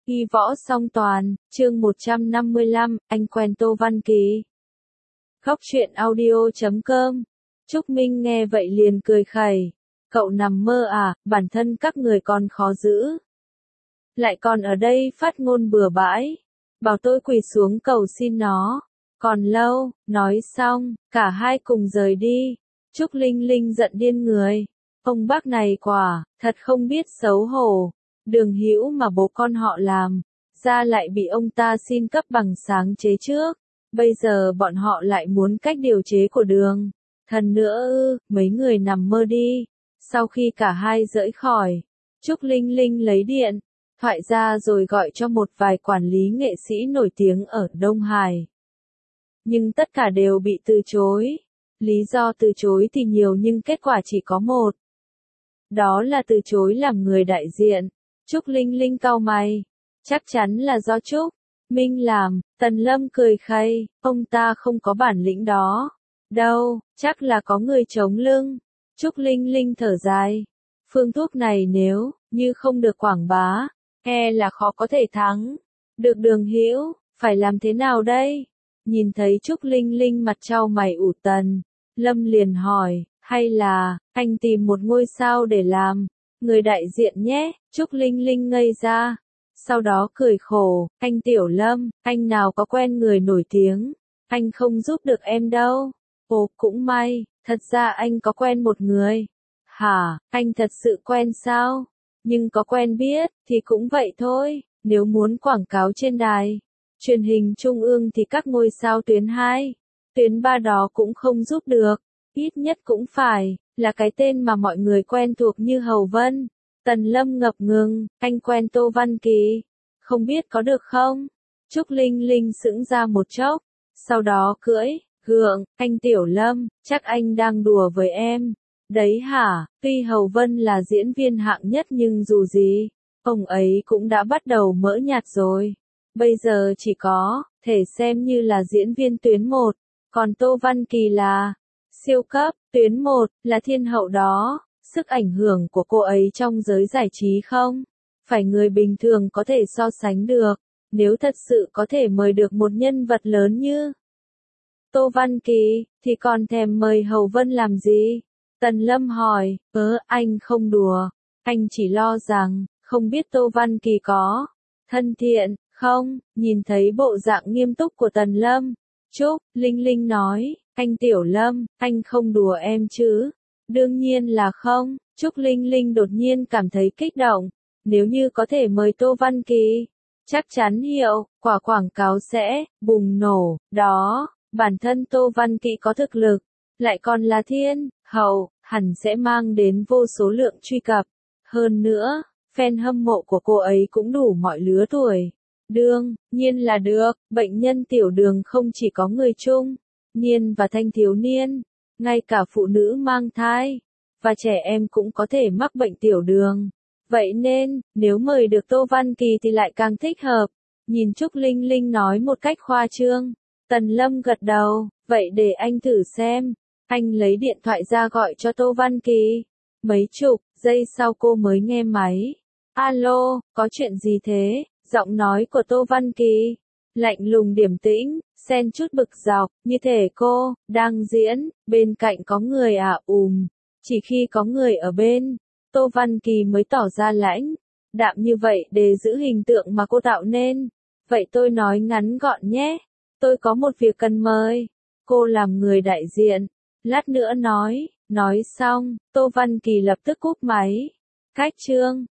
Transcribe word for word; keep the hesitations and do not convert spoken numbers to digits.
Ghi võ song toàn, chương một trăm năm mươi lăm, anh quen Tô Văn Kỳ. Góc truyện audio chấm com. Trúc Minh nghe vậy liền cười khẩy. Cậu nằm mơ à, bản thân các người còn khó giữ. Lại còn ở đây phát ngôn bừa bãi. Bảo tôi quỳ xuống cầu xin nó. Còn lâu, nói xong, cả hai cùng rời đi. Trúc Linh Linh giận điên người. Ông bác này quả, thật không biết xấu hổ. Đường Hữu mà bố con họ làm, ra lại bị ông ta xin cấp bằng sáng chế trước. Bây giờ bọn họ lại muốn cách điều chế của Đường Thần nữa ư, mấy người nằm mơ đi. Sau khi cả hai rời khỏi, Trúc Linh Linh lấy điện thoại ra rồi gọi cho một vài quản lý nghệ sĩ nổi tiếng ở Đông Hải. Nhưng tất cả đều bị từ chối. Lý do từ chối thì nhiều nhưng kết quả chỉ có một. Đó là từ chối làm người đại diện. Trúc Linh Linh cau mày. Chắc chắn là do Trúc Minh làm. Tần Lâm cười khẩy, ông ta không có bản lĩnh đó. Đâu, chắc là có người chống lưng. Trúc Linh Linh thở dài. Phương thuốc này nếu như không được quảng bá, e là khó có thể thắng được Đường Hữu. Phải làm thế nào đây? Nhìn thấy Trúc Linh Linh mặt trao mày ủ, Tần Lâm liền hỏi, hay là anh tìm một ngôi sao để làm người đại diện nhé. Trúc Linh Linh ngây ra, sau đó cười khổ, anh Tiểu Lâm, anh nào có quen người nổi tiếng, anh không giúp được em đâu. Ồ, cũng may, thật ra anh có quen một người. Hả, anh thật sự quen sao? Nhưng có quen biết, thì cũng vậy thôi, nếu muốn quảng cáo trên đài truyền hình trung ương thì các ngôi sao tuyến hai, tuyến ba đó cũng không giúp được, ít nhất cũng phải là cái tên mà mọi người quen thuộc như Hầu Vân. Tần Lâm ngập ngừng, anh quen Tô Văn Kỳ, không biết có được không? Trúc Linh Linh sững ra một chốc, sau đó cưỡi gượng, anh Tiểu Lâm, chắc anh đang đùa với em. Đấy hả, tuy Hầu Vân là diễn viên hạng nhất nhưng dù gì, ông ấy cũng đã bắt đầu mỡ nhạt rồi. Bây giờ chỉ có thể xem như là diễn viên tuyến một, còn Tô Văn Kỳ là siêu cấp, tuyến một, là thiên hậu đó. Sức ảnh hưởng của cô ấy trong giới giải trí không phải người bình thường có thể so sánh được. Nếu thật sự có thể mời được một nhân vật lớn như Tô Văn Kỳ, thì còn thèm mời Hầu Vân làm gì? Tần Lâm hỏi, ớ, anh không đùa, anh chỉ lo rằng, không biết Tô Văn Kỳ có thân thiện không? Nhìn thấy bộ dạng nghiêm túc của Tần Lâm, Trúc Linh Linh nói, anh Tiểu Lâm, anh không đùa em chứ? Đương nhiên là không. Trúc Linh Linh đột nhiên cảm thấy kích động. Nếu như có thể mời Tô Văn Kỳ, chắc chắn hiệu quả quảng cáo sẽ bùng nổ. Đó, bản thân Tô Văn Kỳ có thực lực, lại còn là thiên hậu, hẳn sẽ mang đến vô số lượng truy cập. Hơn nữa, fan hâm mộ của cô ấy cũng đủ mọi lứa tuổi. Đương nhiên là được. Bệnh nhân tiểu đường không chỉ có người trung niên và thanh thiếu niên, ngay cả phụ nữ mang thai và trẻ em cũng có thể mắc bệnh tiểu đường. Vậy nên, nếu mời được Tô Văn Kỳ thì lại càng thích hợp. Nhìn Trúc Linh Linh nói một cách khoa trương, Tần Lâm gật đầu, vậy để anh thử xem. Anh lấy điện thoại ra gọi cho Tô Văn Kỳ. Mấy chục giây sau cô mới nghe máy. Alo, có chuyện gì thế? Giọng nói của Tô Văn Kỳ lạnh lùng điềm tĩnh, xen chút bực dọc, như thể cô đang diễn, bên cạnh có người à ùm. Chỉ khi có người ở bên, Tô Văn Kỳ mới tỏ ra lãnh đạm như vậy để giữ hình tượng mà cô tạo nên. Vậy tôi nói ngắn gọn nhé, tôi có một việc cần mời cô làm người đại diện. Lát nữa nói, nói xong, Tô Văn Kỳ lập tức cúp máy. Cách chương